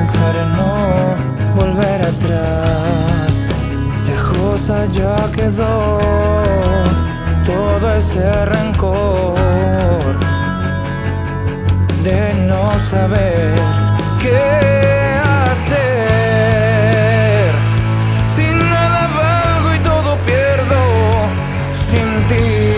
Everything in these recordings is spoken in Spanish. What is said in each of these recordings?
pensar en no volver atrás. Lejos allá quedó todo ese rencor de no saber qué hacer. Sin nada valgo y todo pierdo sin ti.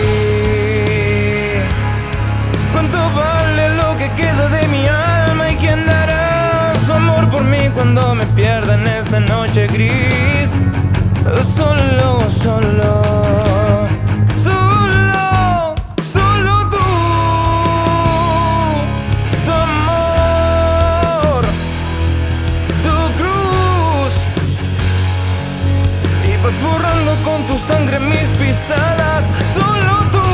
¿Cuánto vale lo que queda de mi alma? ¿Y quién dará su amor por mí cuando me pierda en esta noche gris? Solo tú, tu amor, tu cruz, y vas borrando con tu sangre mis pisadas. Solo tú,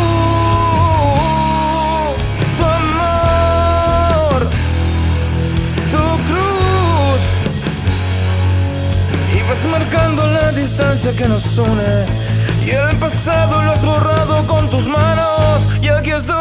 tu amor, tu cruz, y vas marcando la distancia que nos une, y el pasado lo has borrado con tus manos, y aquí estoy.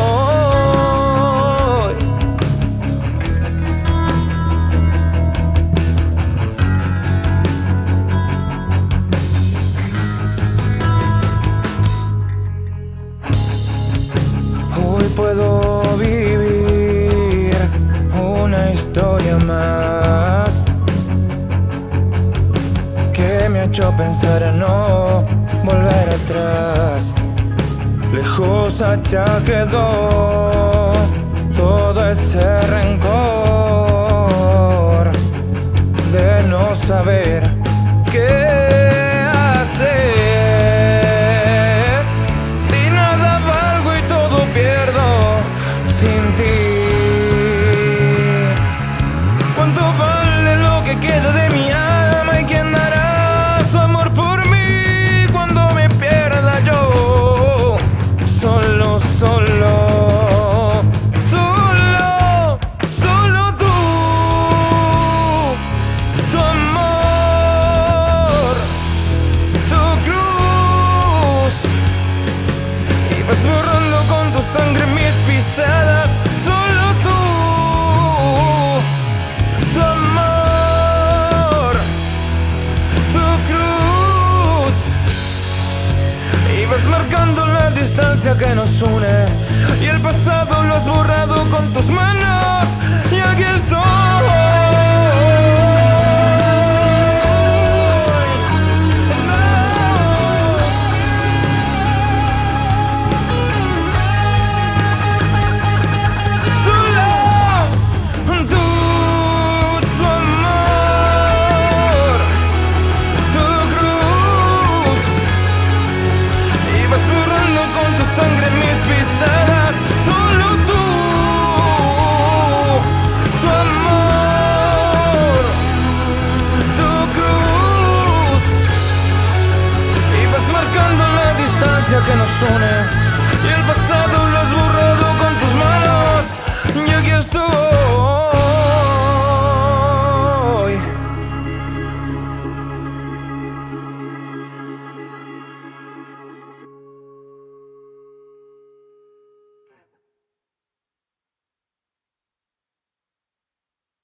Hoy puedo vivir una historia más que me ha hecho pensar en no volver atrás. Lejos allá quedó todo ese rencor de no saber qué hacer. Si nada valgo y todo pierdo sin ti. ¿Cuánto vale lo que queda de mi alma? ¿Y quién dará su amor por mí cuando me pierda yo? Solo tú, tu amor, tu cruz, y vas borrando con tu sangre mis pisadas. Solo tú, tu amor, tu cruz, y vas marcando la distancia que nos une, y el pasado lo has borrado con tus manos, y aquí estoy. Con tu sangre mis pisadas. Solo tú, tu amor, tu cruz, y vas marcando la distancia que nos une, y el pasado lo has borrado con tus manos, y aquí estoy.